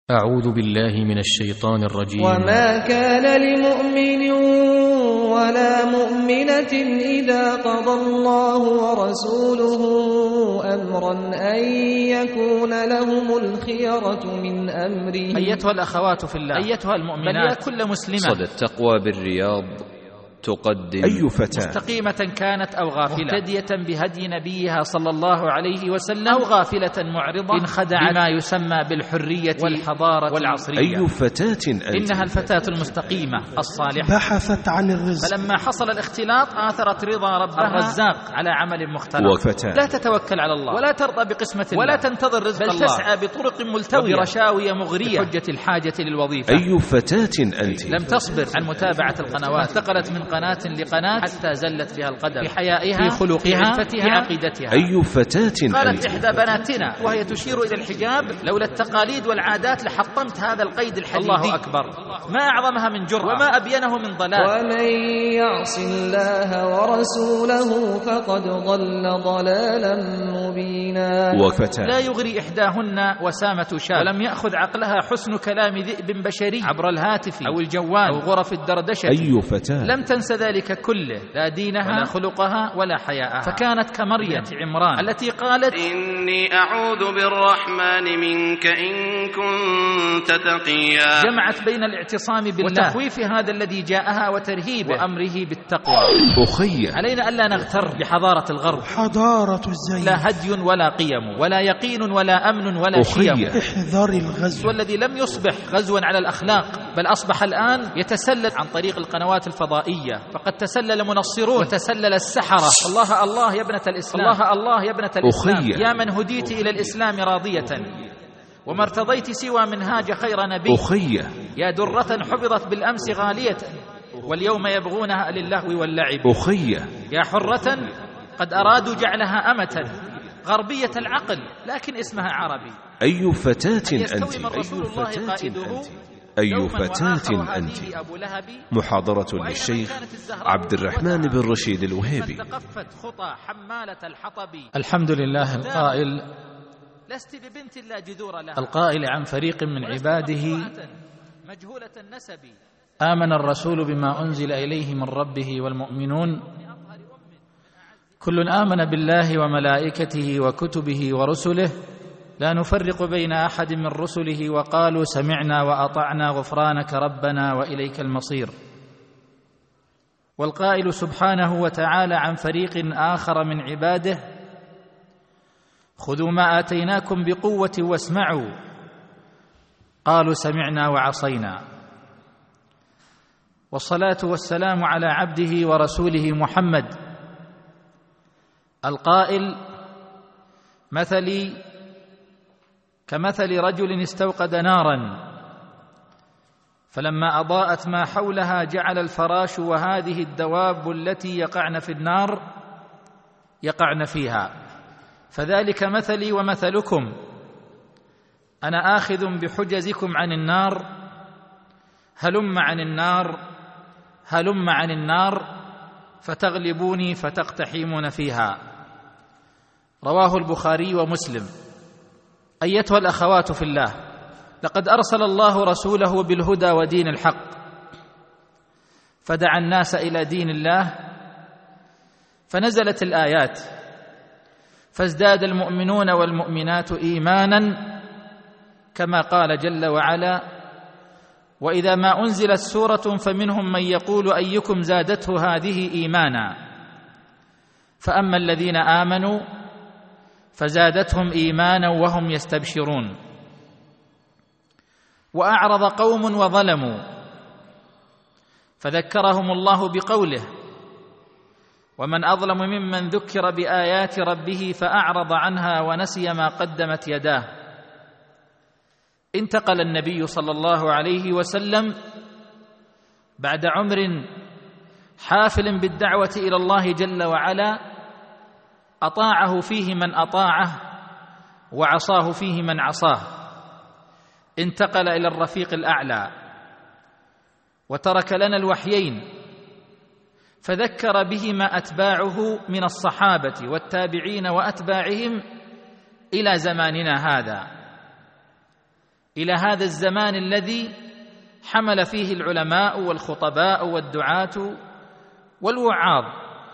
أعوذ بالله من الشيطان الرجيم. وما كان لمؤمن ولا مؤمنة إذا قضى الله ورسوله أمرا أن يكون لهم الخيرة من أمره. أيتها الأخوات في الله، أيتها المؤمنات، بل كل مسلمة صدى التقوى بالرياض تقدم أي فتاة مستقيمة كانت أو غافلة، مهتدية بهدي نبيها صلى الله عليه وسلم، أو غافلة معرضة انخدعت بما يسمى بالحرية والحضارة والعصرية. أي فتاة أنت؟ إنها الفتاة المستقيمة الصالحة، بحثت عن الرزق، فلما حصل الاختلاط آثرت رضا ربها الرزاق على عمل مختلط. وفتاة لا تتوكل على الله ولا ترضى بقسمة الله ولا تنتظر رزق الله، بل تسعى بطرق ملتوية وبرشاوية مغرية بحجة الحاجة للوظيفة. أي فتاة أنت؟ لم تصبر عن متابعة القنوات، انتقلت من قناة لقناة حتى زلت بها القدم في حيائها، في خلقها، في عقيدتها. أي فتاة أنت؟ قالت إحدى بناتنا وهي تشير إلى الحجاب: لولا التقاليد والعادات لحطمت هذا القيد الحديدي. الله أكبر، ما أعظمها من جرأة وما أبينه من ضلال. ومن يعص الله ورسوله فقد ضل ضلالا مبينا. وفتاة لا يغري إحداهن وسامة شاب، ولم يأخذ عقلها حسن كلام ذئب بشري عبر الهاتف أو الجوال أو غرف الدردشة. أي فتاة لم تنس ذلك كله، لا دينها ولا خلقها ولا حياءها، فكانت كمريم عمران التي قالت: إني أعوذ بالرحمن منك إن كنت تقيا. جمعت بين الاعتصام بالله وتخويف هذا الذي جاءها وترهيبه وأمره بالتقوى. أخي، علينا ألا نغتر بحضارة الغرب، حضارة الزيف، لا هدي ولا قيم ولا يقين ولا أمن ولا شيم. احذر الغزو، والذي لم يصبح غزوا على الأخلاق، بل أصبح الآن يتسلل عن طريق القنوات الفضائية. فقد تسلل منصرون وتسلل السحرة. الله الله يا ابنة الإسلام، الله الله يا ابنة الإسلام، يا من هديت إلى الإسلام راضية وما ارتضيت سوى منهاج خير نبي. أخي، يا درة حفظت بالأمس غالية واليوم يبغونها للهو واللعب. أخي، يا حرة قد أرادوا جعلها أمة غربية العقل لكن اسمها عربي. أي فتاة أنت؟ يستوي من رسول الله قائده أي فتاة أنت؟ محاضرة للشيخ عبد الرحمن بن رشيد الوهيبي. الحمد لله القائل: لست ببنت لا جذور لها، القائل عن فريق من عباده: مجهولة النسب آمن الرسول بما أنزل إليه من ربه والمؤمنون كل آمن بالله وملائكته وكتبه ورسله لا نفرق بين أحد من رسله وقالوا سمعنا وأطعنا غفرانك ربنا وإليك المصير. والقائل سبحانه وتعالى عن فريق آخر من عباده: خذوا ما آتيناكم بقوة واسمعوا قالوا سمعنا وعصينا. والصلاة والسلام على عبده ورسوله محمد القائل: مثلي كمثل رجل استوقد نارا فلما أضاءت ما حولها جعل الفراش وهذه الدواب التي يقعن في النار يقعن فيها، فذلك مثلي ومثلكم، أنا آخذ بحجزكم عن النار، هلم عن النار هلم عن النار فتغلبوني فتقتحمون فيها. رواه البخاري ومسلم. أيتها الأخوات في الله، لقد أرسل الله رسوله بالهدى ودين الحق فدعا الناس إلى دين الله، فنزلت الآيات فازداد المؤمنون والمؤمنات إيمانا كما قال جل وعلا: وإذا ما أنزلت سورة فمنهم من يقول أيكم زادته هذه إيمانا فأما الذين آمنوا فزادتهم إيمانا وهم يستبشرون. وأعرض قوم وظلموا فذكرهم الله بقوله: ومن أظلم ممن ذكر بآيات ربه فأعرض عنها ونسي ما قدمت يداه. انتقل النبي صلى الله عليه وسلم بعد عمر حافل بالدعوة إلى الله جل وعلا أطاعه فيه من أطاعه وعصاه فيه من عصاه. انتقل إلى الرفيق الأعلى وترك لنا الوحيين فذكر بهما أتباعه من الصحابة والتابعين وأتباعهم إلى زماننا هذا. إلى هذا الزمان الذي حمل فيه العلماء والخطباء والدعاة والوعاظ،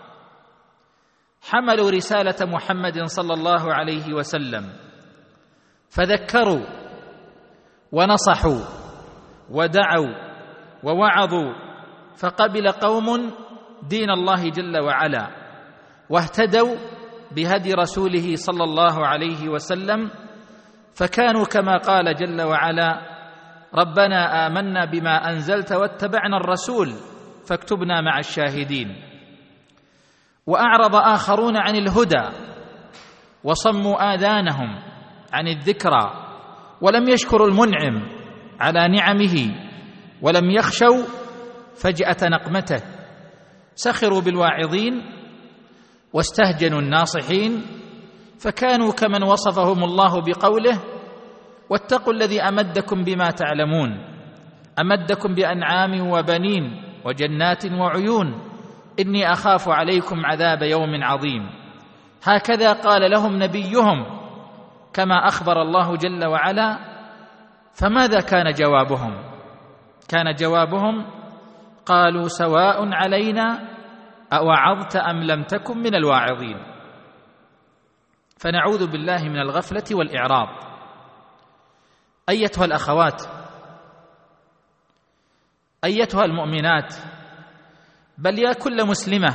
حملوا رسالة محمد صلى الله عليه وسلم، فذكروا ونصحوا ودعوا ووعظوا، فقبل قوم دين الله جل وعلا واهتدوا بهدي رسوله صلى الله عليه وسلم، فكانوا كما قال جل وعلا: ربنا آمنا بما أنزلت واتبعنا الرسول فاكتبنا مع الشاهدين. وأعرض آخرون عن الهدى وصموا آذانهم عن الذكرى، ولم يشكروا المنعم على نعمه، ولم يخشوا فجأة نقمته، سخروا بالواعظين واستهجنوا الناصحين، فكانوا كمن وصفهم الله بقوله: واتقوا الذي أمدكم بما تعلمون، أمدكم بأنعام وبنين وجنات وعيون، إني أخاف عليكم عذاب يوم عظيم. هكذا قال لهم نبيهم كما أخبر الله جل وعلا. فماذا كان جوابهم؟ كان جوابهم: قالوا سواء علينا أوعظت أم لم تكن من الواعظين. فنعوذ بالله من الغفلة والإعراض. أيتها الأخوات، أيتها المؤمنات، بل يا كل مسلمة،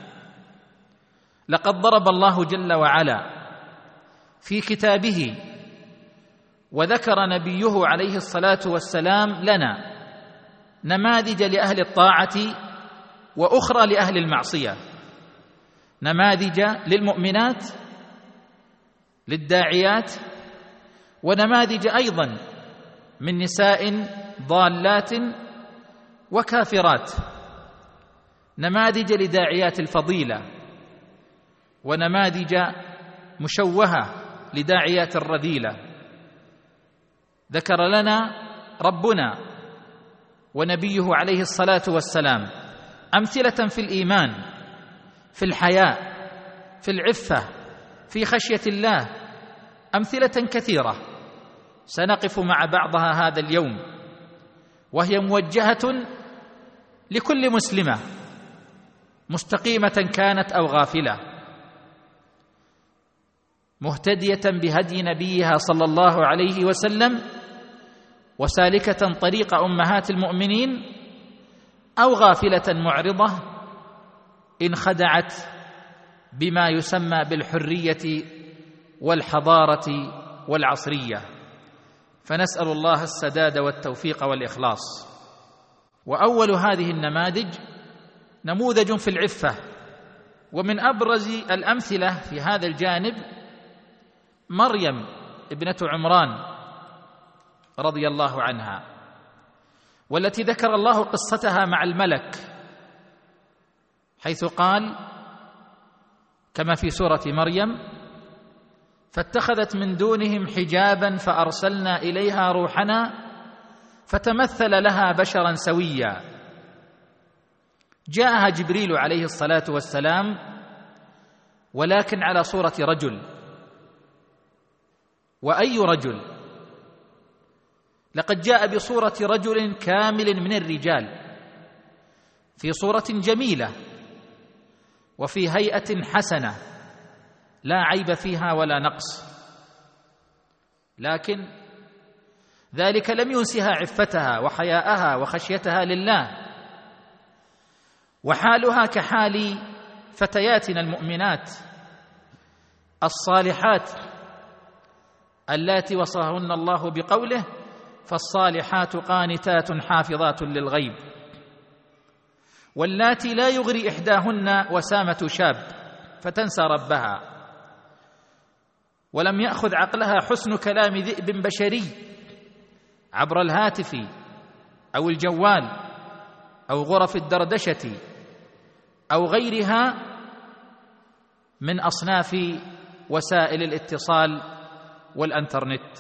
لقد ضرب الله جل وعلا في كتابه وذكر نبيه عليه الصلاة والسلام لنا نماذج لأهل الطاعة وأخرى لأهل المعصية، نماذج للمؤمنات للداعيات، ونماذج أيضا من نساء ضالات وكافرات، نماذج لداعيات الفضيلة، ونماذج مشوهة لداعيات الرذيلة. ذكر لنا ربنا ونبيه عليه الصلاة والسلام أمثلة في الإيمان، في الحياء، في العفة، في خشية الله، أمثلة كثيرة سنقف مع بعضها هذا اليوم، وهي موجهة لكل مسلمة مستقيمة كانت أو غافلة، مهتدية بهدي نبيها صلى الله عليه وسلم، وسالكة طريق أمهات المؤمنين، أو غافلة معرضة انخدعت بما يسمى بالحرية والحضارة والعصرية. فنسأل الله السداد والتوفيق والإخلاص. وأول هذه النماذج نموذج في العفة، ومن أبرز الأمثلة في هذا الجانب مريم ابنة عمران رضي الله عنها، والتي ذكر الله قصتها مع الملك، حيث قال كما في سورة مريم: فاتخذت من دونهم حجابا فأرسلنا إليها روحنا فتمثل لها بشرا سويا. جاءها جبريل عليه الصلاة والسلام ولكن على صورة رجل. وأي رجل؟ لقد جاء بصورة رجل كامل من الرجال، في صورة جميلة وفي هيئة حسنة لا عيب فيها ولا نقص، لكن ذلك لم ينسها عفتها وحياءها وخشيتها لله، وحالها كحال فتياتنا المؤمنات الصالحات اللاتي وصفهن الله بقوله: فالصالحات قانتات حافظات للغيب، واللاتي لا يغري إحداهن وسامة شاب فتنسى ربها، ولم يأخذ عقلها حسن كلام ذئب بشري عبر الهاتف أو الجوال أو غرف الدردشة أو غيرها من أصناف وسائل الاتصال والإنترنت.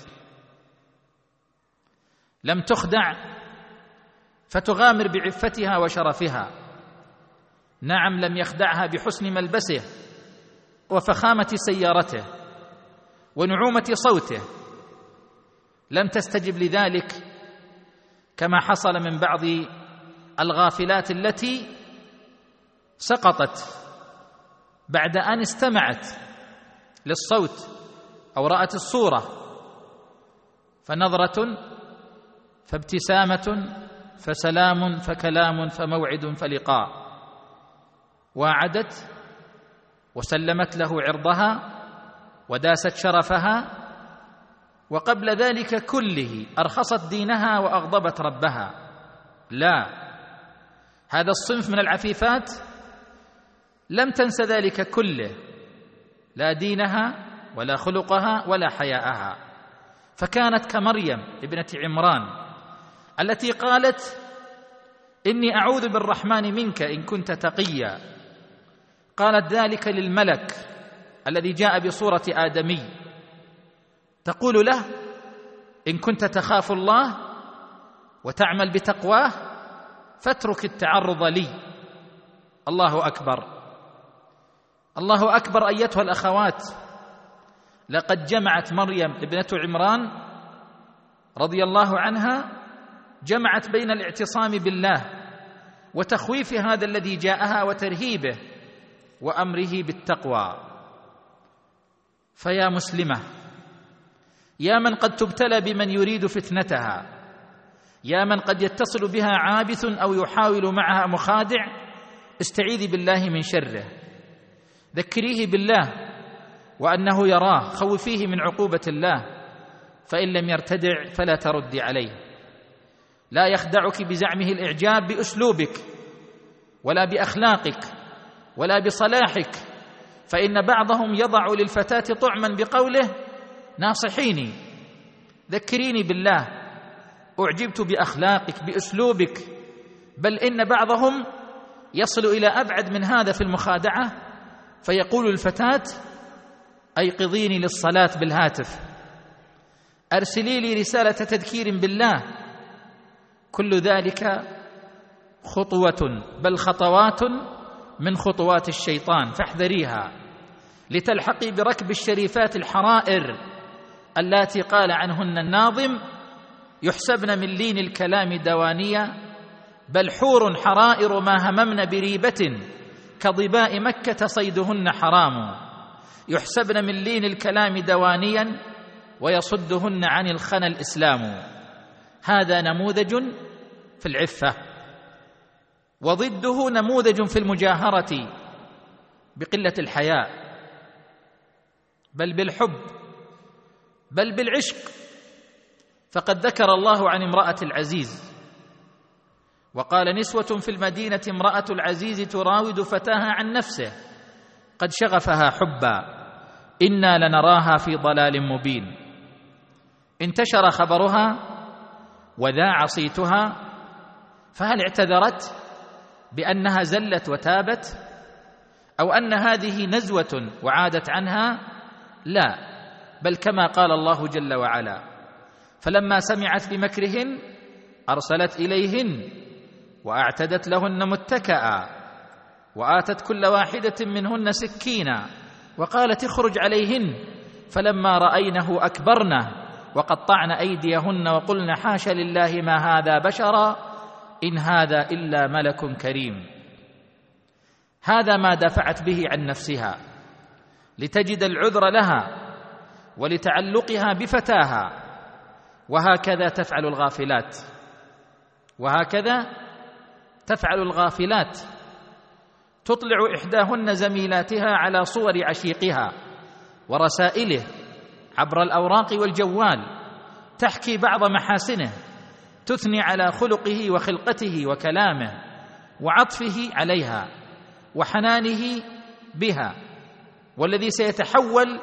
لم تخدع فتغامر بعفتها وشرفها. نعم، لم يخدعها بحسن ملبسه وفخامة سيارته ونعومة صوته لم تستجب لذلك كما حصل من بعض الغافلات التي سقطت بعد أن استمعت للصوت أو رأت الصورة، فنظرة فابتسامة فسلام فكلام فموعد فلقاء، واعدت وسلمت له عرضها وداست شرفها، وقبل ذلك كله أرخصت دينها وأغضبت ربها. لا، هذا الصنف من العفيفات لم تنس ذلك كله، لا دينها ولا خلقها ولا حياءها، فكانت كمريم ابنة عمران التي قالت: إني أعوذ بالرحمن منك إن كنت تقيا. قالت ذلك للملك الذي جاء بصورة آدمي، تقول له: إن كنت تخاف الله وتعمل بتقواه فاترك التعرض لي. الله أكبر، الله أكبر أيتها الأخوات. لقد جمعت مريم ابنة عمران رضي الله عنها، جمعت بين الاعتصام بالله وتخويف هذا الذي جاءها وترهيبه وأمره بالتقوى. فيا مسلمة، يا من قد تبتلى بمن يريد فتنتها، يا من قد يتصل بها عابث أو يحاول معها مخادع، استعيذي بالله من شره، ذكريه بالله وأنه يراه، خوفيه من عقوبة الله، فإن لم يرتدع فلا تردي عليه. لا يخدعك بزعمه الإعجاب بأسلوبك ولا بأخلاقك ولا بصلاحك، فإن بعضهم يضع للفتاة طعما بقوله: ناصحيني، ذكريني بالله، أعجبت بأخلاقك بأسلوبك. بل إن بعضهم يصل إلى أبعد من هذا في المخادعة، فيقول الفتاة: أيقظيني للصلاة بالهاتف، أرسلي لي رسالة تذكير بالله. كل ذلك خطوة بل خطوات من خطوات الشيطان، فاحذريها لتلحقي بركب الشريفات الحرائر اللاتي قال عنهن الناظم: يحسبن من لين الكلام دوانية، بل حور حرائر ما هممن بريبة، كضباء مكة صيدهن حرام. يحسبن من لين الكلام دوانيا، ويصدهن عن الخنا الإسلام. هذا نموذج في العفة، وضده نموذج في المجاهرة بقلة الحياء، بل بالحب، بل بالعشق. فقد ذكر الله عن امرأة العزيز وقال: نسوة في المدينة امرأة العزيز تراود فتاها عن نفسه قد شغفها حبا إنا لنراها في ضلال مبين. انتشر خبرها وذاع صيتها، فهل اعتذرت بأنها زلت وتابت، أو أن هذه نزوة وعادت عنها؟ لا، بل كما قال الله جل وعلا: فلما سمعت بمكرهن أرسلت إليهن وأعتدت لهن متكئا، وآتت كل واحدة منهن سكينا، وقالت: اخرج عليهن. فلما رأينه أكبرنه وقطعن أيديهن وقلن: حاش لله ما هذا بشرا إن هذا إلا ملك كريم. هذا ما دافعت به عن نفسها لتجد العذر لها ولتعلقها بفتاها. وهكذا تفعل الغافلات، وهكذا تفعل الغافلات. تطلع إحداهن زميلاتها على صور عشيقها ورسائله عبر الأوراق والجوال، تحكي بعض محاسنه، تثني على خلقه وخلقته وكلامه وعطفه عليها وحنانه بها، والذي سيتحول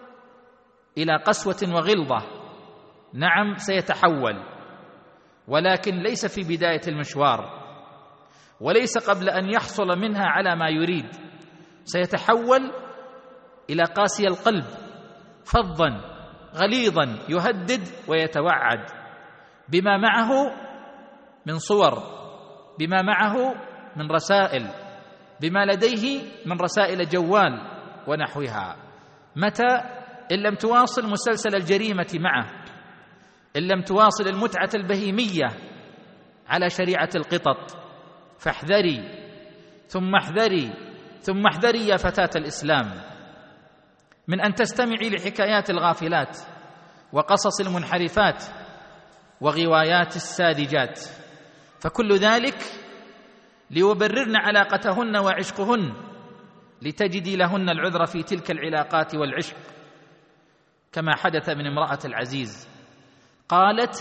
إلى قسوة وغلظة. نعم سيتحول، ولكن ليس في بداية المشوار، وليس قبل أن يحصل منها على ما يريد. سيتحول إلى قاسي القلب، فظا غليظا، يهدد ويتوعد بما معه من صور، بما معه من رسائل، بما لديه من رسائل جوال ونحوها. متى إن لم تواصل مسلسل الجريمة معه؟ إن لم تواصل المتعة البهيمية على شريعة القطط فاحذري ثم احذري ثم احذري يا فتاة الإسلام من أن تستمعي لحكايات الغافلات وقصص المنحرفات وغوايات الساذجات، فكل ذلك ليبررن علاقتهن وعشقهن لتجدي لهن العذر في تلك العلاقات والعشق، كما حدث من امرأة العزيز قالت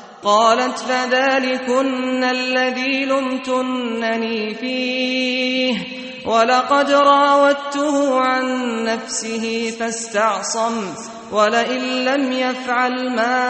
فذلكن الذي لمتنني فيه ولقد راودته عن نفسه فاستعصم ولئن لم يفعل ما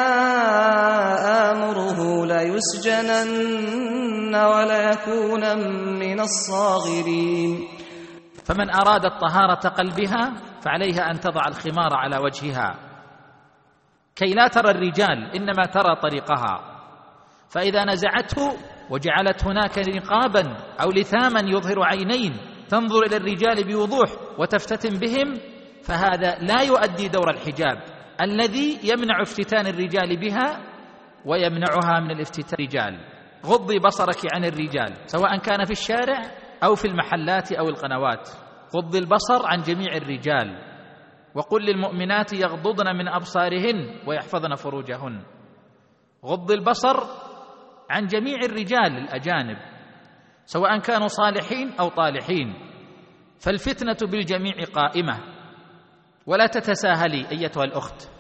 آمره ليسجنن وليكون من الصاغرين. فمن أراد طهارة قلبها فعليها أن تضع الخمار على وجهها كي لا ترى الرجال، إنما ترى طريقها، فإذا نزعته وجعلت هناك نقابا أو لثاما يظهر عينين تنظر إلى الرجال بوضوح وتفتتن بهم، فهذا لا يؤدي دور الحجاب الذي يمنع افتتان الرجال بها ويمنعها من الافتتان الرجال. غضي بصرك عن الرجال سواء كان في الشارع أو في المحلات أو القنوات، غضي البصر عن جميع الرجال، وقل للمؤمنات يغضضن من أبصارهن ويحفظن فروجهن. غض البصر عن جميع الرجال الأجانب سواء كانوا صالحين أو طالحين، فالفتنة بالجميع قائمة، ولا تتساهلي أيتها الأخت.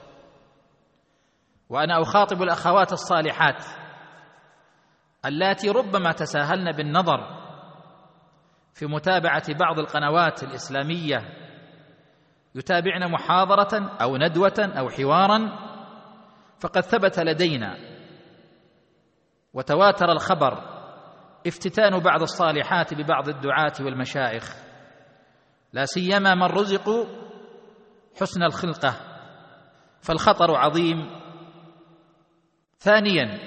وأنا أخاطب الأخوات الصالحات اللاتي ربما تساهلن بالنظر في متابعة بعض القنوات الإسلامية، يتابعن محاضرة أو ندوة أو حوارا، فقد ثبت لدينا وتواتر الخبر افتتان بعض الصالحات ببعض الدعاة والمشايخ، لا سيما من رزقوا حسن الخلقة، فالخطر عظيم. ثانيا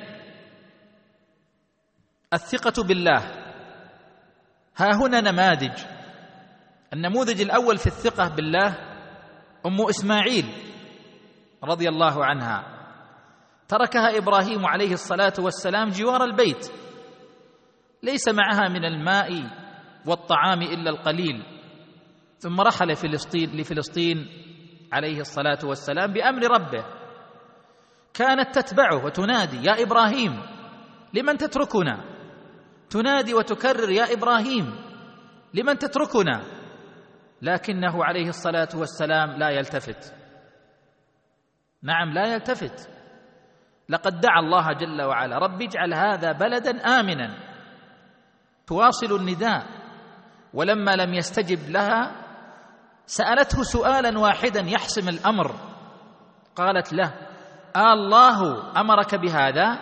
الثقة بالله. ها هنا نماذج. النموذج الأول في الثقة بالله أم إسماعيل رضي الله عنها، تركها إبراهيم عليه الصلاة والسلام جوار البيت، ليس معها من الماء والطعام إلا القليل، ثم رحل لفلسطين عليه الصلاة والسلام بأمر ربه. كانت تتبعه وتنادي يا إبراهيم لمن تتركنا، تنادي وتكرر يا إبراهيم لمن تتركنا، لكنه عليه الصلاة والسلام لا يلتفت. نعم لا يلتفت. لقد دعا الله جل وعلا رب اجعل هذا بلدا آمنا، تواصل النداء، ولما لم يستجب لها سألته سؤالا واحدا يحسم الأمر، قالت له الله أمرك بهذا؟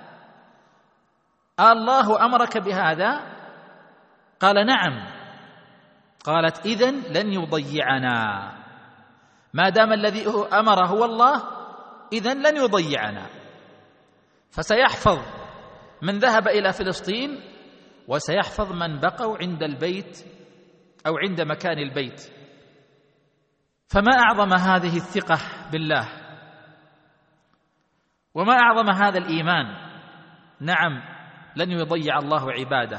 الله أمرك بهذا؟ قال نعم. قالت إذن لن يضيعنا، ما دام الذي أمر هو الله إذن لن يضيعنا، فسيحفظ من ذهب إلى فلسطين وسيحفظ من بقوا عند البيت أو عند مكان البيت. فما أعظم هذه الثقة بالله، وما أعظم هذا الإيمان. نعم لن يضيع الله عباده.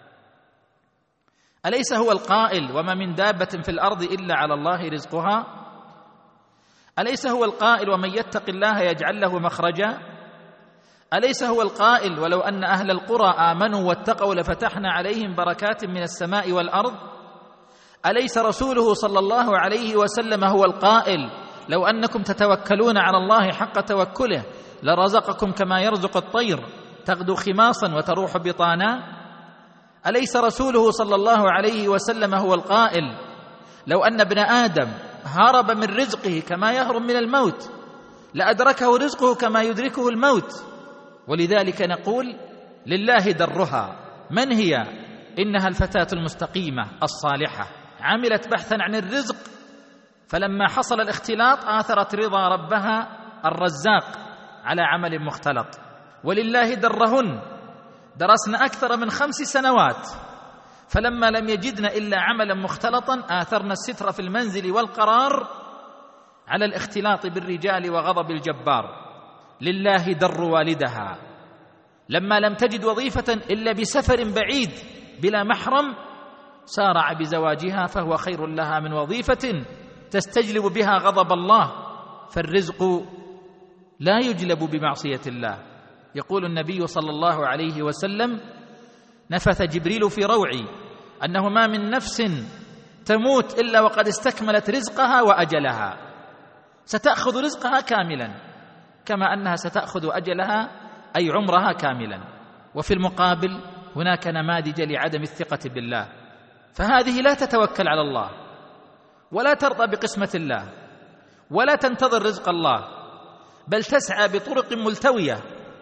أليس هو القائل وما من دابة في الأرض إلا على الله رزقها؟ أليس هو القائل ومن يتق الله يجعل له مخرجا؟ أليس هو القائل ولو أن أهل القرى آمنوا واتقوا لفتحنا عليهم بركات من السماء والأرض؟ أليس رسوله صلى الله عليه وسلم هو القائل لو أنكم تتوكلون على الله حق توكله لرزقكم كما يرزق الطير تغدو خماصا وتروح بطانا؟ أليس رسوله صلى الله عليه وسلم هو القائل لو أن ابن آدم هرب من رزقه كما يهرب من الموت لأدركه رزقه كما يدركه الموت؟ ولذلك نقول لله درها. من هي؟ إنها الفتاة المستقيمة الصالحة، عملت بحثا عن الرزق، فلما حصل الاختلاط آثرت رضا ربها الرزاق على عمل مختلط. ولله درهن، درسن أكثر من 5 سنوات، فلما لم يجدن إلا عملا مختلطا آثرن الستر في المنزل والقرار على الاختلاط بالرجال وغضب الجبار. لله در والدها، لما لم تجد وظيفة إلا بسفر بعيد بلا محرم سارع بزواجها، فهو خير لها من وظيفة تستجلب بها غضب الله، فالرزق لا يجلب بمعصية الله. يقول النبي صلى الله عليه وسلم: نفث جبريل في روعي أنه ما من نفس تموت إلا وقد استكملت رزقها وأجلها، ستأخذ رزقها كاملا كما أنها ستأخذ أجلها أي عمرها كاملا. وفي المقابل هناك نماذج لعدم الثقة بالله، فهذه لا تتوكل على الله ولا ترضى بقسمة الله ولا تنتظر رزق الله، بل تسعى بطرق ملتوية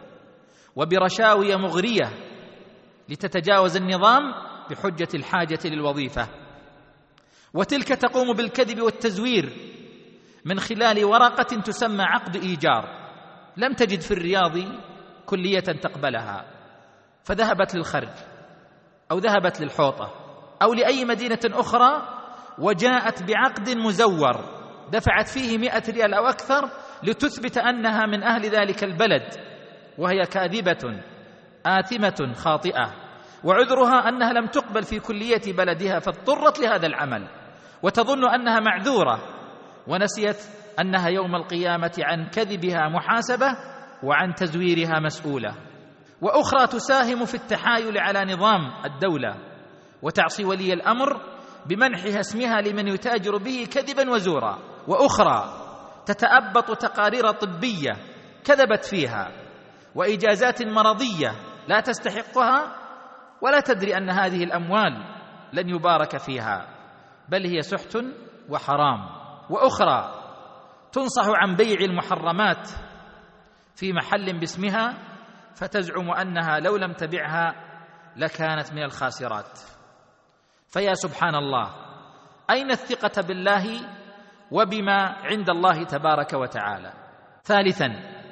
وبرشاوي مغرية لتتجاوز النظام بحجة الحاجة للوظيفة، وتلك تقوم بالكذب والتزوير من خلال ورقة تسمى عقد إيجار، لم تجد في الرياض كلية تقبلها فذهبت للخرج أو ذهبت للحوطة أو لأي مدينة أخرى وجاءت بعقد مزور دفعت فيه 100 ريال أو أكثر لتثبت أنها من أهل ذلك البلد، وهي كاذبة آثمة خاطئة، وعذرها أنها لم تقبل في كلية بلدها فاضطرت لهذا العمل، وتظن أنها معذورة، ونسيت أنها يوم القيامة عن كذبها محاسبة وعن تزويرها مسؤولة. وأخرى تساهم في التحايل على نظام الدولة وتعصي ولي الأمر بمنحها اسمها لمن يتاجر به كذبا وزورا، وأخرى تتأبط تقارير طبية كذبت فيها وإجازات مرضية لا تستحقها ولا تدري أن هذه الأموال لن يبارك فيها بل هي سحت وحرام. وأخرى تنصح عن بيع المحرمات في محل باسمها فتزعم أنها لو لم تبعها لكانت من الخاسرات. فيا سبحان الله، أين الثقة بالله وبما عند الله تبارك وتعالى؟ ثالثا،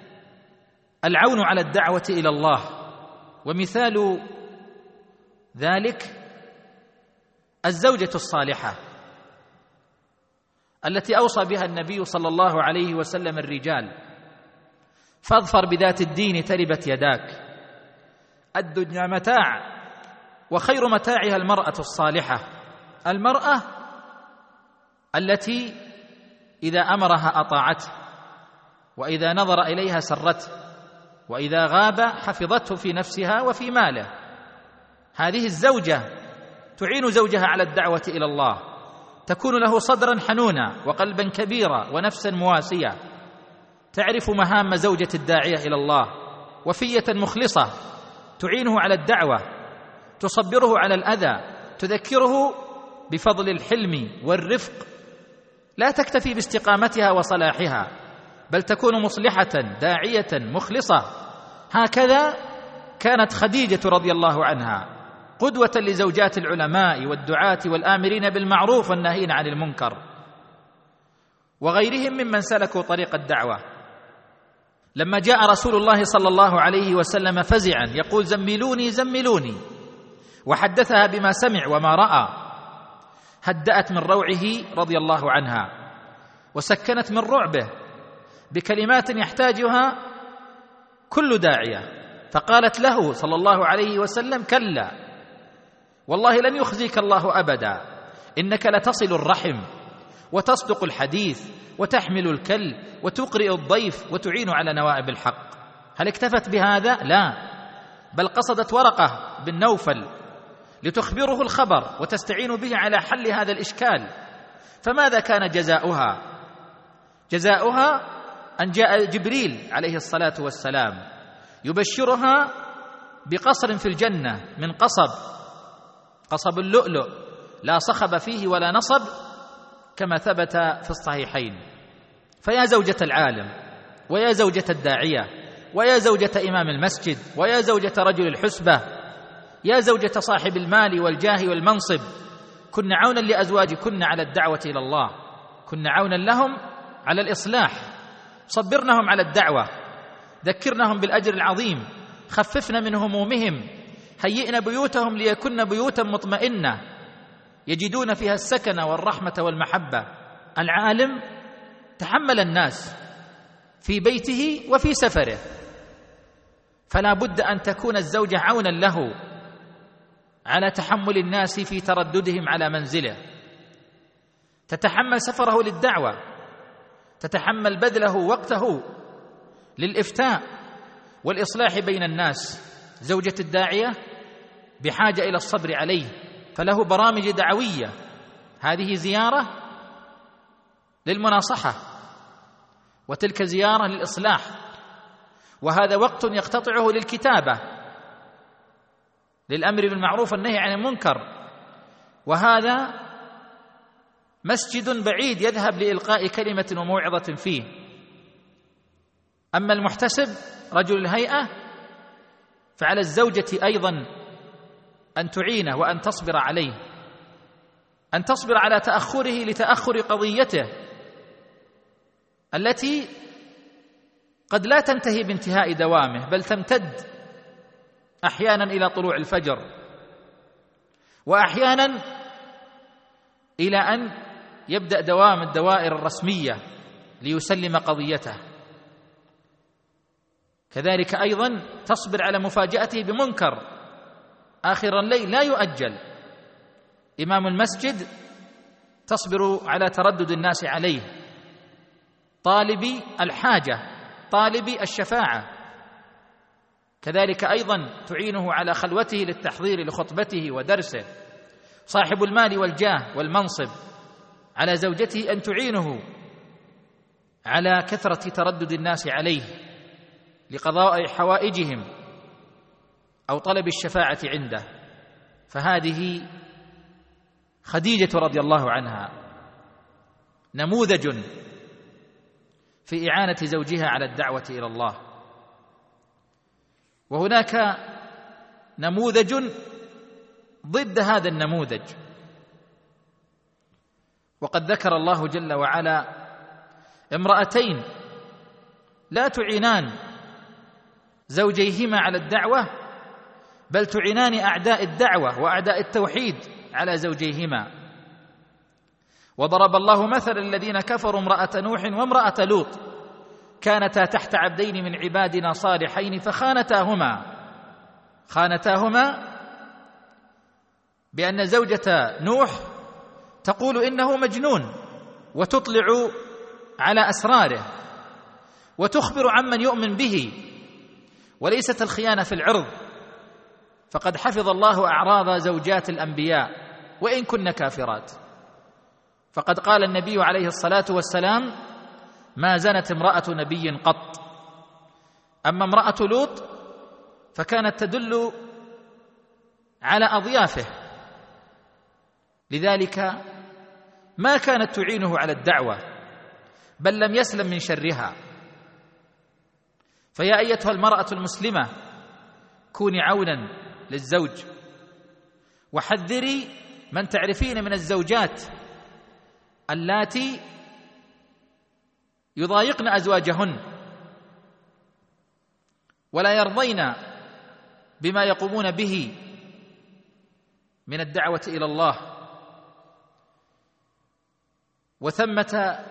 العون على الدعوة إلى الله، ومثال ذلك الزوجة الصالحة التي أوصى بها النبي صلى الله عليه وسلم الرجال: فاظفر بذات الدين تربت يداك. الدنيا متاع، وخير متاعها المرأة الصالحة، المرأة التي إذا أمرها أطاعته، وإذا نظر إليها سرته، وإذا غاب حفظته في نفسها وفي ماله. هذه الزوجة تعين زوجها على الدعوة إلى الله، تكون له صدرا حنونا وقلبا كبيرا ونفسا مواسية، تعرف مهام زوجة الداعية إلى الله، وفية مخلصة تعينه على الدعوة، تصبره على الأذى، تذكره بفضل الحلم والرفق، لا تكتفي باستقامتها وصلاحها بل تكون مصلحة داعية مخلصة. هكذا كانت خديجة رضي الله عنها قدوة لزوجات العلماء والدعاة والآمرين بالمعروف والناهين عن المنكر وغيرهم ممن سلكوا طريق الدعوة. لما جاء رسول الله صلى الله عليه وسلم فزعا يقول: زملوني زملوني، وحدثها بما سمع وما رأى، هدأت من روعه رضي الله عنها وسكنت من رعبه بكلمات يحتاجها كل داعية، فقالت له صلى الله عليه وسلم: كلا والله لن يخزيك الله أبدا، إنك لتصل الرحم وتصدق الحديث وتحمل الكل وتقرئ الضيف وتعين على نوائب الحق. هل اكتفت بهذا؟ لا، بل قصدت ورقة بن نوفل لتخبره الخبر وتستعين به على حل هذا الإشكال. فماذا كان جزاؤها؟ جزاؤها أن جاء جبريل عليه الصلاة والسلام يبشرها بقصر في الجنة من قصب اللؤلؤ لا صخب فيه ولا نصب، كما ثبت في الصحيحين. فيا زوجة العالم، ويا زوجة الداعية، ويا زوجة إمام المسجد، ويا زوجة رجل الحسبة، يا زوجة صاحب المال والجاه والمنصب، كن عونا لأزواجكن على الدعوة إلى الله، كن عونا لهم على الإصلاح، صبرنهم على الدعوة، ذكرنهم بالأجر العظيم، خففن من همومهم، هيئن بيوتهم ليكن بيوتا مطمئنة يجدون فيها السكن والرحمة والمحبة. العالم تحمل الناس في بيته وفي سفره، فلا بد أن تكون الزوجة عونا له على تحمل الناس في ترددهم على منزله، تتحمل سفره للدعوة، تتحمل بذله وقته للإفتاء والإصلاح بين الناس. زوجة الداعية بحاجة إلى الصبر عليه، فله برامج دعوية، هذه زيارة للمناصحة، وتلك زيارة للإصلاح، وهذا وقت يقتطعه للكتابة، للأمر بالمعروف والنهي عن المنكر، وهذا مسجد بعيد يذهب لإلقاء كلمة وموعظة فيه. أما المحتسب رجل الهيئة فعلى الزوجة أيضا أن تعينه وأن تصبر عليه، أن تصبر على تأخره لتأخر قضيته التي قد لا تنتهي بانتهاء دوامه، بل تمتد أحيانا إلى طلوع الفجر، وأحيانا إلى أن يبدأ دوام الدوائر الرسمية ليسلم قضيته. كذلك أيضا تصبر على مفاجأته بمنكر آخر الليل لا يؤجل. إمام المسجد تصبر على تردد الناس عليه، طالبي الحاجة، طالبي الشفاعة، كذلك أيضا تعينه على خلوته للتحضير لخطبته ودرسه. صاحب المال والجاه والمنصب على زوجته أن تعينه على كثرة تردد الناس عليه لقضاء حوائجهم أو طلب الشفاعة عنده. فهذه خديجة رضي الله عنها نموذج في إعانة زوجها على الدعوة إلى الله، وهناك نموذج ضد هذا النموذج، وقد ذكر الله جل وعلا امرأتين لا تعينان زوجيهما على الدعوة، بل تعينان أعداء الدعوة وأعداء التوحيد على زوجيهما. وضرب الله مثل الذين كفروا امرأة نوح وامرأة لوط كانتا تحت عبدين من عبادنا صالحين خانتاهما بأن زوجة نوح تقول إنه مجنون وتطلع على أسراره وتخبر عمن يؤمن به، وليست الخيانة في العرض، فقد حفظ الله أعراض زوجات الأنبياء وإن كن كافرات. فقد قال النبي عليه الصلاة والسلام: ما زنت امرأة نبي قط. أما امرأة لوط فكانت تدل على أضيافه، لذلك ما كانت تعينه على الدعوة، بل لم يسلم من شرها. فيا أيتها المرأة المسلمة كوني عونا للزوج، وحذري من تعرفين من الزوجات اللاتي يضايقن أزواجهن ولا يرضين بما يقومون به من الدعوة إلى الله. وثمة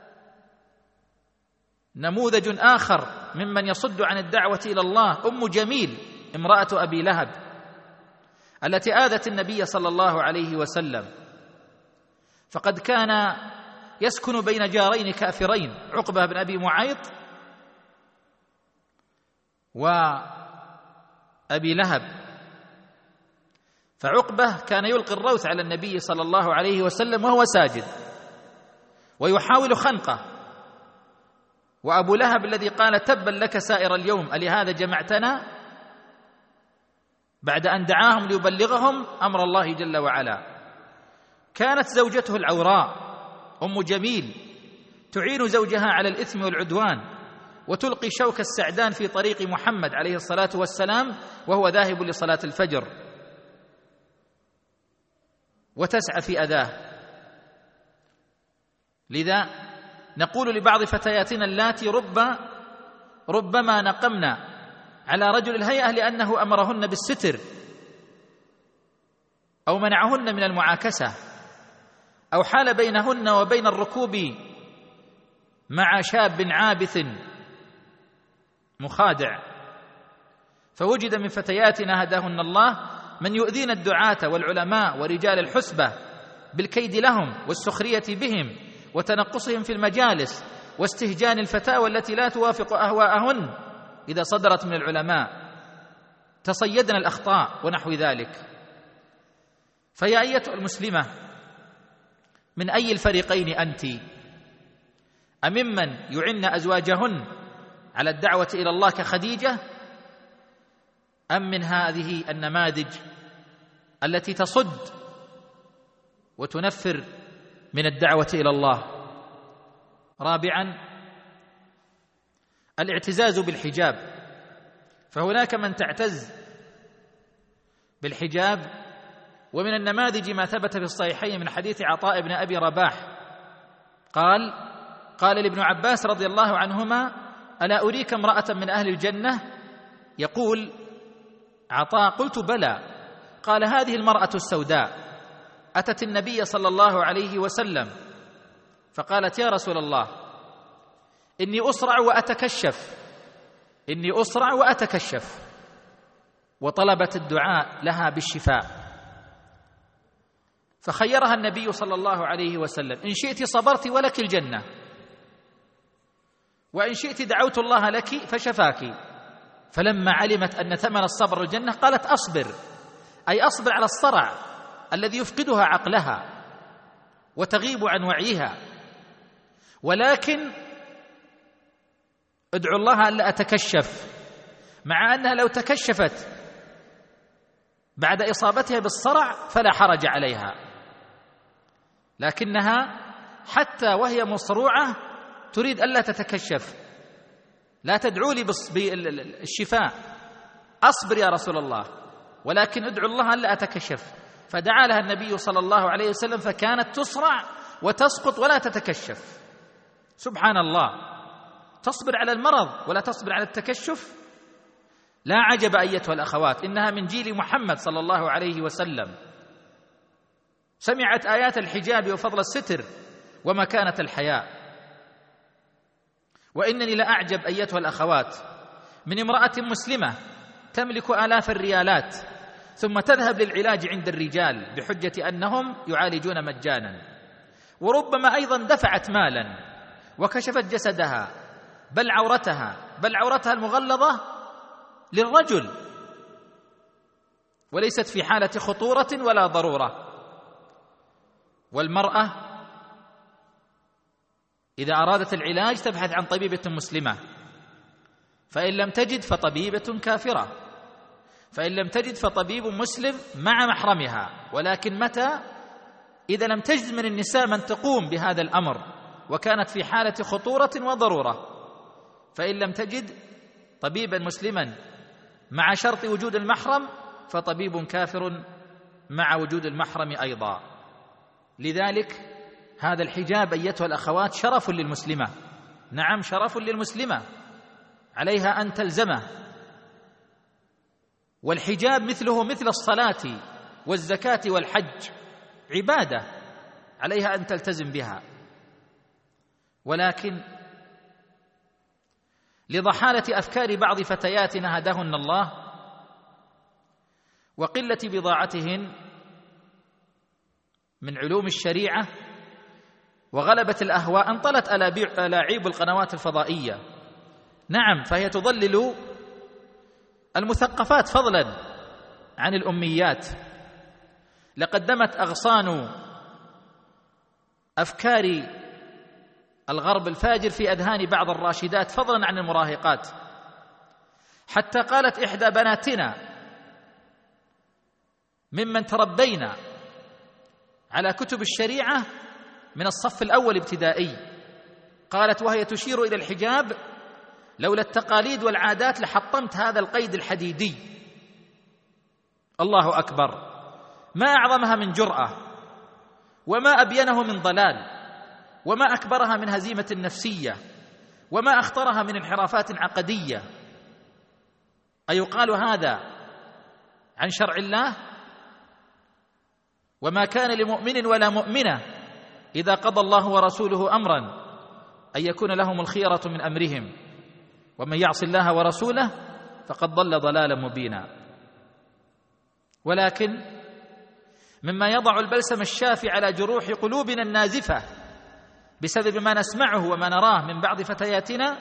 نموذج آخر ممن يصد عن الدعوة إلى الله أم جميل امرأة أبي لهب التي آذت النبي صلى الله عليه وسلم، فقد كان يسكن بين جارين كافرين، عقبة بن أبي معيط وأبي لهب. فعقبة كان يلقي الروث على النبي صلى الله عليه وسلم وهو ساجد ويحاول خنقه، وأبو لهب الذي قال: تبا لك سائر اليوم ألهذا جمعتنا، بعد أن دعاهم ليبلغهم أمر الله جل وعلا. كانت زوجته العوراء أم جميل تعين زوجها على الإثم والعدوان، وتلقي شوك السعدان في طريق محمد عليه الصلاة والسلام وهو ذاهب لصلاة الفجر، وتسعى في أذاه. لذا نقول لبعض فتياتنا اللاتي ربما نقمنا على رجل الهيئة لأنه أمرهن بالستر أو منعهن من المعاكسة أو حال بينهن وبين الركوب مع شاب عابث مخادع. فوجد من فتياتنا هداهن الله من يؤذين الدعاة والعلماء ورجال الحسبة بالكيد لهم والسخرية بهم وتنقصهم في المجالس واستهجان الفتاوى التي لا توافق أهواءهن إذا صدرت من العلماء، تصيدنا الأخطاء ونحو ذلك. فيا أيتها المسلمة، من أي الفريقين أنت؟ أممن يعن أزواجهن على الدعوة إلى الله كخديجة، أم من هذه النماذج التي تصد وتنفر من الدعوة إلى الله؟ رابعا، الاعتزاز بالحجاب. فهناك من تعتز بالحجاب، ومن النماذج ما ثبت في الصحيحين من حديث عطاء بن أبي رباح قال لابن عباس رضي الله عنهما: ألا أريك امرأة من أهل الجنة؟ يقول عطاء: قلت بلى. قال: هذه المرأة السوداء أتت النبي صلى الله عليه وسلم فقالت: يا رسول الله، إني أصرع وأتكشف، وطلبت الدعاء لها بالشفاء، فخيرها النبي صلى الله عليه وسلم: إن شئت صبرت ولك الجنة، وإن شئت دعوت الله لك فشفاك. فلما علمت أن ثمن الصبر الجنة قالت: أصبر، أي أصبر على الصرع الذي يفقدها عقلها وتغيب عن وعيها، ولكن ادعو الله ألا أتكشف، مع أنها لو تكشفت بعد إصابتها بالصرع فلا حرج عليها، لكنها حتى وهي مصروعة تريد ألا تتكشف. لا تدعو لي بالشفاء، أصبر يا رسول الله، ولكن ادعو الله ألا أتكشف. فدعا لها النبي صلى الله عليه وسلم فكانت تصرع وتسقط ولا تتكشف. سبحان الله، تصبر على المرض ولا تصبر على التكشف. لا عجب أيتها الأخوات، إنها من جيل محمد صلى الله عليه وسلم، سمعت آيات الحجاب وفضل الستر ومكانة الحياء. وإنني لأعجب أيتها الأخوات من امرأة مسلمة تملك آلاف الريالات ثم تذهب للعلاج عند الرجال بحجة أنهم يعالجون مجانا، وربما أيضا دفعت مالا وكشفت جسدها بل عورتها المغلظة للرجل، وليست في حالة خطورة ولا ضرورة. والمرأة إذا أرادت العلاج تبحث عن طبيبة مسلمة، فإن لم تجد فطبيبة كافرة، فإن لم تجد فطبيب مسلم مع محرمها. ولكن متى؟ إذا لم تجد من النساء من تقوم بهذا الأمر وكانت في حالة خطورة وضرورة، فإن لم تجد طبيبا مسلما مع شرط وجود المحرم فطبيب كافر مع وجود المحرم أيضا. لذلك هذا الحجاب أيتها الأخوات شرف للمسلمة، نعم شرف للمسلمة، عليها أن تلزمه. والحجاب مثله مثل الصلاة والزكاة والحج، عبادة عليها أن تلتزم بها. ولكن لضحالة أفكار بعض فتياتنا هداهن الله وقلة بضاعتهن من علوم الشريعة وغلبة الأهواء انطلت ألاعيب القنوات الفضائية. نعم، فهي تضلل المثقفات فضلا عن الأميات. لقدمت أغصان أفكار الغرب الفاجر في أذهان بعض الراشدات فضلا عن المراهقات، حتى قالت إحدى بناتنا ممن تربينا على كتب الشريعة من الصف الأول ابتدائي، قالت وهي تشير إلى الحجاب: لولا التقاليد والعادات لحطمت هذا القيد الحديدي. الله أكبر، ما أعظمها من جرأة، وما أبينه من ضلال، وما أكبرها من هزيمة نفسية، وما أخطرها من انحرافات عقدية. أيقال هذا عن شرع الله؟ وما كان لمؤمن ولا مؤمنة إذا قضى الله ورسوله أمرا أن يكون لهم الخيرة من أمرهم، ومن يعص الله ورسوله فقد ضل ضلالا مبينا. ولكن مما يضع البلسم الشافي على جروح قلوبنا النازفة بسبب ما نسمعه وما نراه من بعض فتياتنا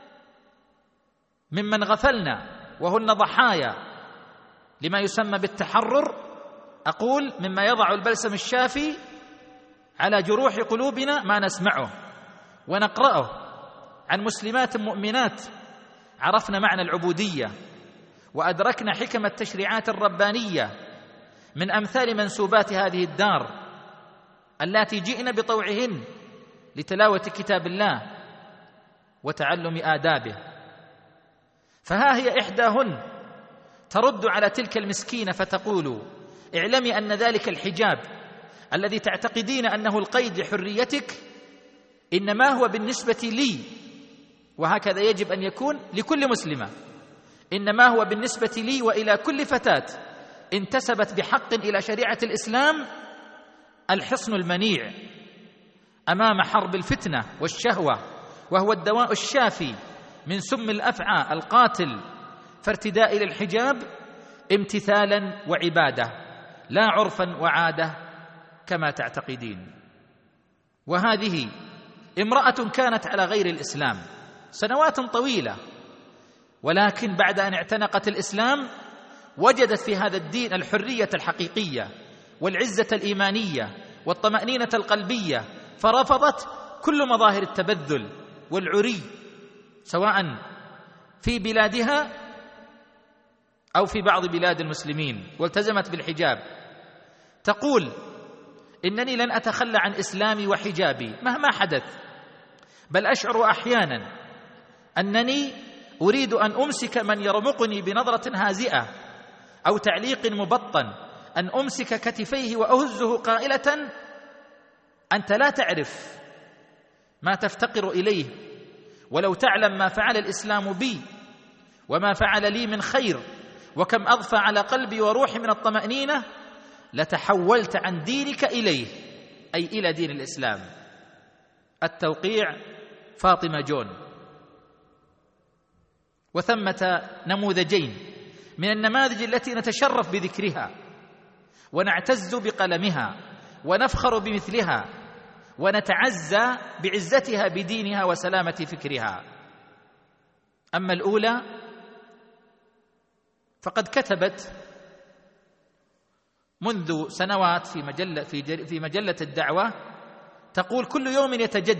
ممن غفلنا وهن ضحايا لما يسمى بالتحرر، أقول مما يضع البلسم الشافي على جروح قلوبنا ما نسمعه ونقرأه عن مسلمات مؤمنات عرفنا معنى العبودية وأدركنا حكم التشريعات الربانية من أمثال منسوبات هذه الدار التي جئنا بطوعهن لتلاوة كتاب الله وتعلم آدابه. فها هي إحداهن ترد على تلك المسكينة فتقول: اعلمي أن ذلك الحجاب الذي تعتقدين أنه القيد لحريتك إنما هو بالنسبة لي، وهكذا يجب أن يكون لكل مسلمة، إنما هو بالنسبة لي وإلى كل فتاة انتسبت بحق إلى شريعة الإسلام الحصن المنيع أمام حرب الفتنة والشهوة، وهو الدواء الشافي من سم الأفعى القاتل. فارتداء إلى الحجاب امتثالا وعبادة لا عرفا وعادة كما تعتقدين. وهذه امرأة كانت على غير الإسلام سنوات طويلة، ولكن بعد أن اعتنقت الإسلام وجدت في هذا الدين الحرية الحقيقية والعزة الإيمانية والطمأنينة القلبية، فرفضت كل مظاهر التبذل والعري سواء في بلادها أو في بعض بلاد المسلمين، والتزمت بالحجاب. تقول: إنني لن أتخلى عن إسلامي وحجابي مهما حدث، بل أشعر أحيانا أنني أريد أن أمسك من يرمقني بنظرة هازئة أو تعليق مبطن، أن أمسك كتفيه وأهزه قائلة: أنت لا تعرف ما تفتقر إليه، ولو تعلم ما فعل الإسلام بي وما فعل لي من خير وكم أضفى على قلبي وروحي من الطمأنينة لتحولت عن دينك إليه، أي إلى دين الإسلام. التوقيع فاطمة جون. وثمة نموذجين من النماذج التي نتشرف بذكرها ونعتز بقلمها ونفخر بمثلها ونتعزى بعزتها بدينها وسلامة فكرها. أما الأولى فقد كتبت منذ سنوات في مجلة الدعوة، تقول: كل يوم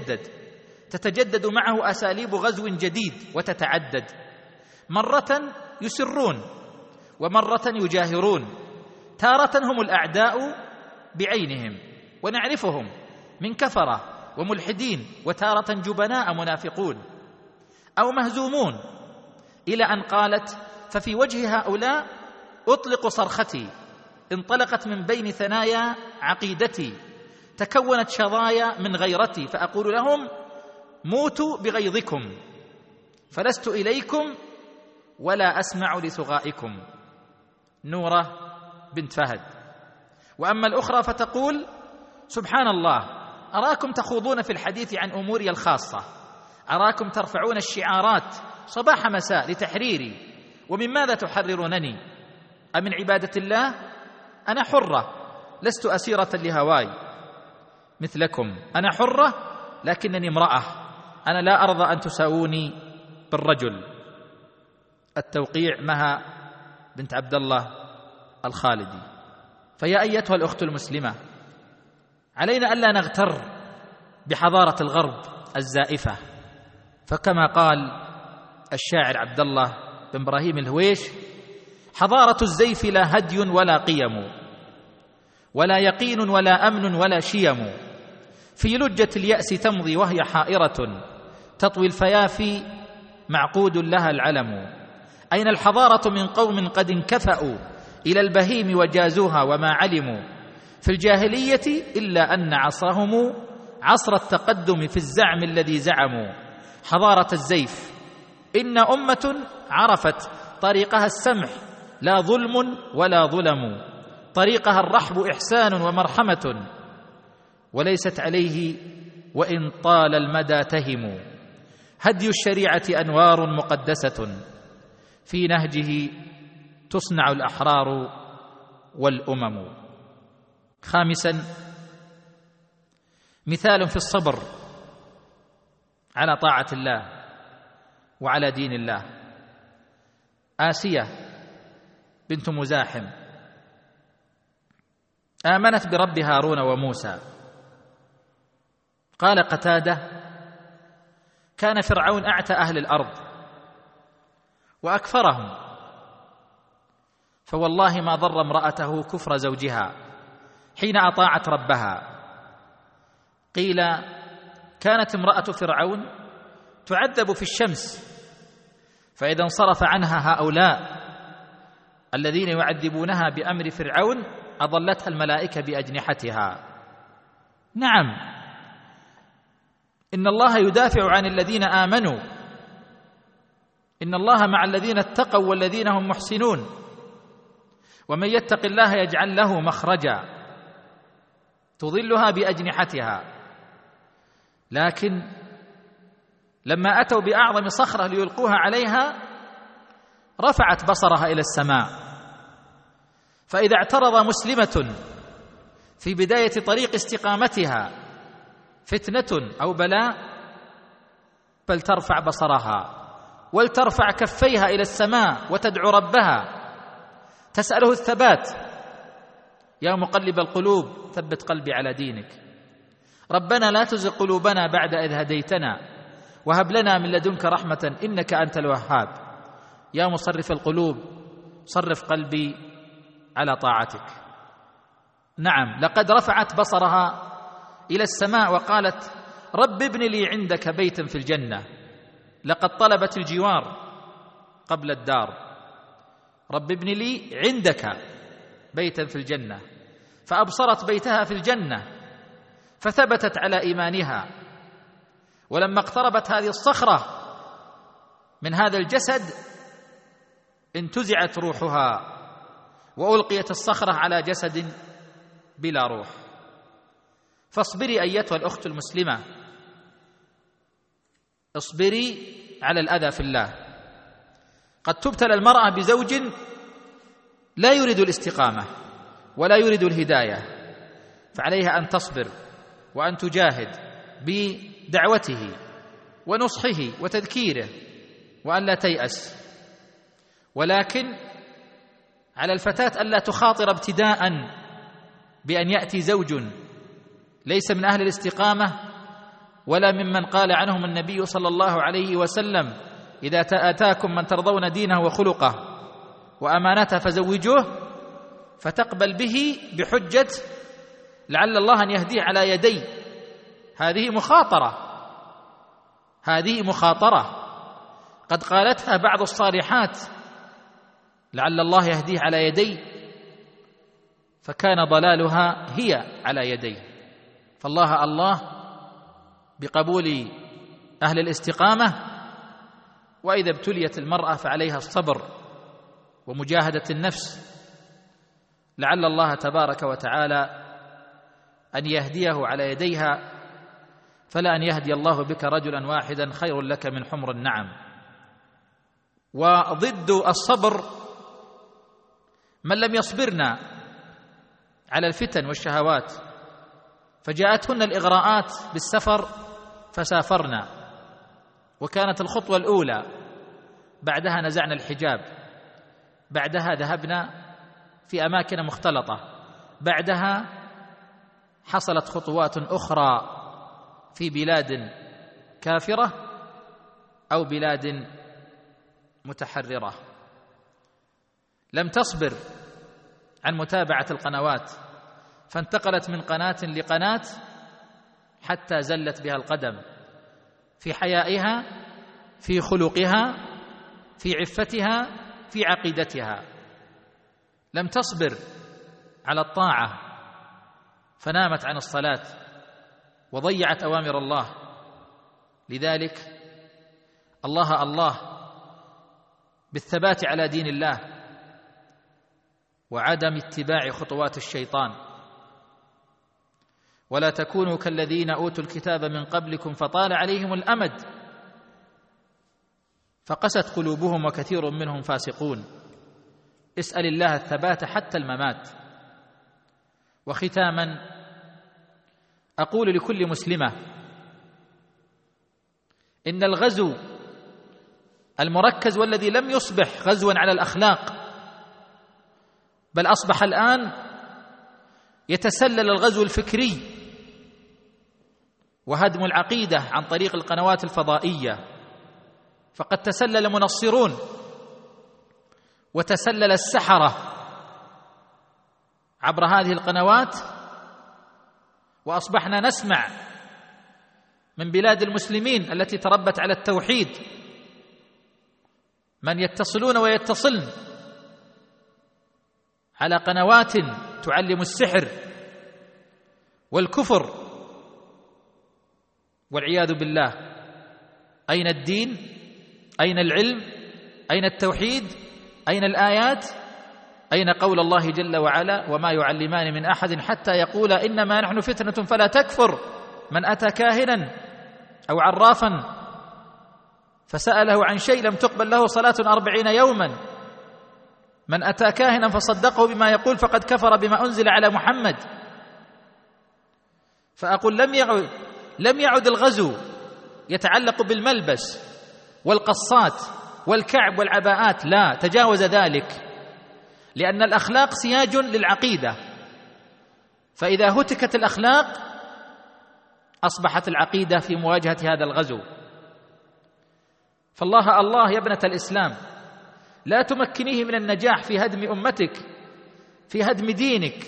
تتجدد معه أساليب غزو جديد وتتعدد، مرة يسرون ومرة يجاهرون، تارة هم الأعداء بعينهم ونعرفهم من كفرة وملحدين، وتارة جبناء منافقون أو مهزومون، إلى أن قالت: ففي وجه هؤلاء أطلق صرختي، انطلقت من بين ثنايا عقيدتي، تكونت شظايا من غيرتي، فأقول لهم: موتوا بغيظكم، فلست إليكم ولا أسمع لثغائكم. نورة بنت فهد. وأما الأخرى فتقول: سبحان الله، أراكم تخوضون في الحديث عن أموري الخاصة، أراكم ترفعون الشعارات صباح مساء لتحريري، ومن ماذا تحررونني؟ أمن عبادة الله؟ أنا حرة لست أسيرة لهواي مثلكم، أنا حرة لكنني امرأة، أنا لا أرضى أن تساووني بالرجل. التوقيع مها بنت عبد الله الخالدي. فيا أيتها الأخت المسلمة، علينا ألا نغتر بحضارة الغرب الزائفة، فكما قال الشاعر عبد الله بن إبراهيم الهويش: حضارة الزيف لا هدي ولا قيم، ولا يقين ولا أمن ولا شيم، في لجة اليأس تمضي وهي حائرة، تطوي الفيافي معقود لها العلم. أين الحضارة من قوم قد انكفأوا إلى البهيم وجازوها وما علموا في الجاهلية إلا أن عصرهم عصر التقدم في الزعم الذي زعموا. حضارة الزيف إن أمة عرفت طريقها السمح لا ظلم ولا ظلم، طريقها الرحب إحسان ومرحمة، وليست عليه وإن طال المدى تهم. هدي الشريعة أنوار مقدسة في نهجه تصنع الأحرار والأمم. خامسا، مثال في الصبر على طاعة الله وعلى دين الله. آسية بنت مزاحم آمنت برب هارون وموسى. قال قتادة: كان فرعون أعتى أهل الأرض وأكفرهم، فوالله ما ضر امرأته كفر زوجها حين أطاعت ربها. قيل: كانت امرأة فرعون تعذب في الشمس، فإذا انصرف عنها هؤلاء الذين يعذبونها بأمر فرعون أضلتها الملائكة بأجنحتها. نعم، إن الله يدافع عن الذين آمنوا، إن الله مع الذين اتقوا والذين هم محسنون، ومن يتق الله يجعل له مخرجا تظلها بأجنحتها. لكن لما أتوا بأعظم صخرة ليلقوها عليها رفعت بصرها إلى السماء، فإذا اعترض مسلمة في بداية طريق استقامتها فتنة أو بلاء فلترفع بصرها ولترفع كفيها إلى السماء وتدعو ربها تسأله الثبات. يا مقلب القلوب ثبت قلبي على دينك. ربنا لا تزغ قلوبنا بعد إذ هديتنا وهب لنا من لدنك رحمة إنك أنت الوهاب. يا مصرف القلوب صرف قلبي على طاعتك. نعم، لقد رفعت بصرها إلى السماء وقالت: رب ابن لي عندك بيتا في الجنة. لقد طلبت الجوار قبل الدار. رب ابن لي عندك بيتا في الجنة، فأبصرت بيتها في الجنة فثبتت على إيمانها. ولما اقتربت هذه الصخرة من هذا الجسد انتزعت روحها وألقيت الصخرة على جسد بلا روح. فاصبري أيتها الأخت المسلمة، اصبري على الأذى في الله. قد تبتلى المرأة بزوج لا يريد الاستقامة ولا يريد الهداية، فعليها أن تصبر وأن تجاهد بدعوته ونصحه وتذكيره وأن لا تيأس. ولكن على الفتاة ألا تخاطر ابتداء بأن يأتي زوج ليس من أهل الاستقامة ولا ممن قال عنهم النبي صلى الله عليه وسلم: إذا أتاكم من ترضون دينه وخلقه وأمانته فزوجوه، فتقبل به بحجة لعل الله أن يهديه على يدي. هذه مخاطرة قد قالتها بعض الصالحات: لعل الله يهديه على يدي، فكان ضلالها هي على يديه. فالله الله بقبول أهل الاستقامة. وإذا ابتليت المرأة فعليها الصبر ومجاهدة النفس، لعل الله تبارك وتعالى أن يهديه على يديها، فلا أن يهدي الله بك رجلا واحدا خير لك من حمر النعم. وضد الصبر من لم يصبرنا على الفتن والشهوات، فجاءتهن الإغراءات بالسفر فسافرنا، وكانت الخطوة الأولى، بعدها نزعنا الحجاب، بعدها ذهبنا في أماكن مختلطة، بعدها حصلت خطوات أخرى في بلاد كافرة أو بلاد متحررة. لم تصبر عن متابعة القنوات، فانتقلت من قناة لقناة حتى زلت بها القدم في حيائها، في خلقها، في عفتها، في عقيدتها. لم تصبر على الطاعة فنامت عن الصلاة وضيعت أوامر الله. لذلك الله بالثبات على دين الله وعدم اتباع خطوات الشيطان. ولا تكونوا كالذين أوتوا الكتاب من قبلكم فطال عليهم الأمد فقست قلوبهم وكثير منهم فاسقون. اسأل الله الثبات حتى الممات. وختاما أقول لكل مسلمة إن الغزو المركز والذي لم يصبح غزوا على الأخلاق، بل أصبح الآن يتسلل الغزو الفكري وهدم العقيدة عن طريق القنوات الفضائية. فقد تسلل منصرون وتسلل السحرة عبر هذه القنوات، وأصبحنا نسمع من بلاد المسلمين التي تربت على التوحيد من يتصلون ويتصلن على قنوات تعلم السحر والكفر والعياذ بالله. أين الدين؟ أين العلم؟ أين التوحيد؟ أين الآيات؟ أين قول الله جل وعلا وما يعلمان من أحد حتى يقولا إنما نحن فتنة فلا تكفر؟ من أتى كاهنا أو عرافا فسأله عن شيء لم تقبل له صلاة 40 يوما. من أتى كاهنا فصدقه بما يقول فقد كفر بما أنزل على محمد. فأقول لم يعد الغزو يتعلق بالملبس والقصات والكعب والعباءات، لا، تجاوز ذلك، لأن الأخلاق سياج للعقيدة، فإذا هتكت الأخلاق أصبحت العقيدة في مواجهة هذا الغزو. فالله الله يا ابنة الإسلام، لا تمكنيه من النجاح في هدم أمتك، في هدم دينك،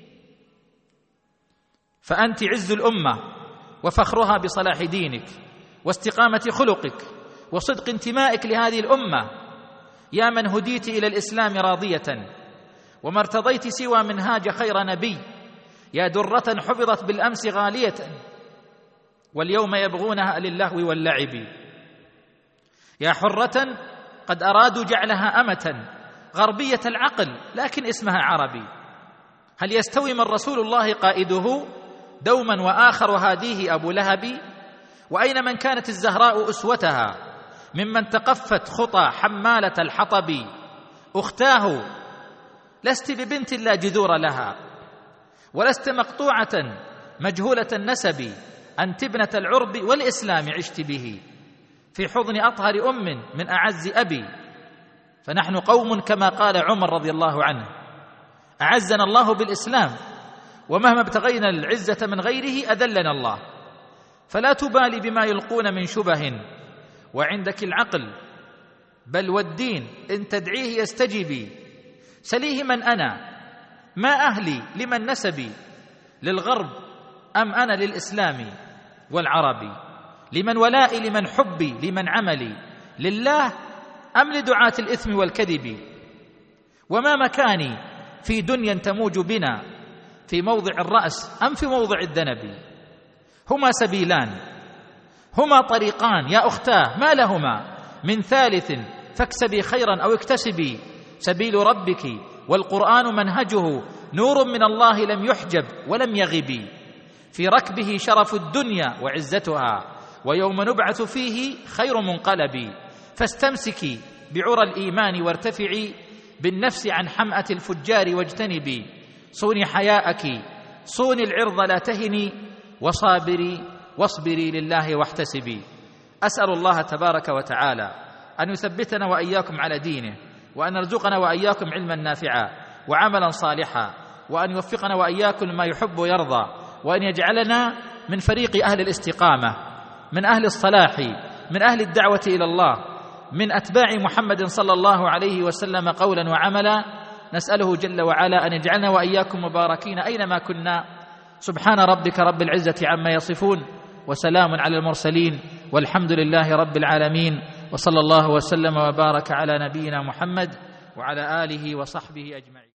فأنت عز الأمة وفخرها بصلاح دينك واستقامة خلقك وصدق انتمائك لهذه الأمة، يا من هديت إلى الإسلام راضية وما ارتضيت سوى منهاج خير نبي، يا درة حفظت بالأمس غالية واليوم يبغونها للهو واللعب، يا حرة قد أرادوا جعلها أمة غربية العقل لكن اسمها عربي. هل يستوي من رسول الله قائده دوما وآخر وهاديه أبو لهب؟ وأين من كانت الزهراء أسوتها ممن تقفت خطى حمالة الحطب؟ أختاه لست ببنت لا جذور لها ولست مقطوعة مجهولة النسب، أنت ابنة العرب والإسلام عشت به في حضن أطهر أم من أعز أبي. فنحن قوم كما قال عمر رضي الله عنه أعزنا الله بالإسلام ومهما ابتغينا العزة من غيره أذلنا الله، فلا تبالي بما يلقون من شبه وعندك العقل بل والدين إن تدعيه يستجيبي. سليه من أنا ما أهلي لمن نسبي، للغرب أم أنا للإسلام والعربي؟ لمن ولائي لمن حبي لمن عملي، لله أم لدعاة الإثم والكذب؟ وما مكاني في دنيا تموج بنا، في موضع الرأس أم في موضع الذنب؟ هما سبيلان هما طريقان يا أختاه ما لهما من ثالث، فاكسبي خيرا أو اكتسبي، سبيل ربك والقرآن منهجه نور من الله لم يحجب ولم يغب، في ركبه شرف الدنيا وعزتها ويوم نبعث فيه خير منقلب، فاستمسكي بعرى الإيمان وارتفعي بالنفس عن حمأة الفجار واجتنبي، صوني حياءك صوني العرض لا تهني، واصبري لله واحتسبي. أسأل الله تبارك وتعالى أن يثبتنا وإياكم على دينه، وأن يرزقنا وإياكم علما نافعا وعملا صالحا، وأن يوفقنا وإياكم لما يحب ويرضى، وأن يجعلنا من فريق أهل الاستقامة، من أهل الصلاح، من أهل الدعوة إلى الله، من أتباع محمد صلى الله عليه وسلم قولا وعملا. نسأله جل وعلا أن يجعلنا وإياكم مباركين أينما كنا. سبحان ربك رب العزة عما يصفون وسلام على المرسلين والحمد لله رب العالمين، وصلى الله وسلم وبارك على نبينا محمد وعلى آله وصحبه أجمعين.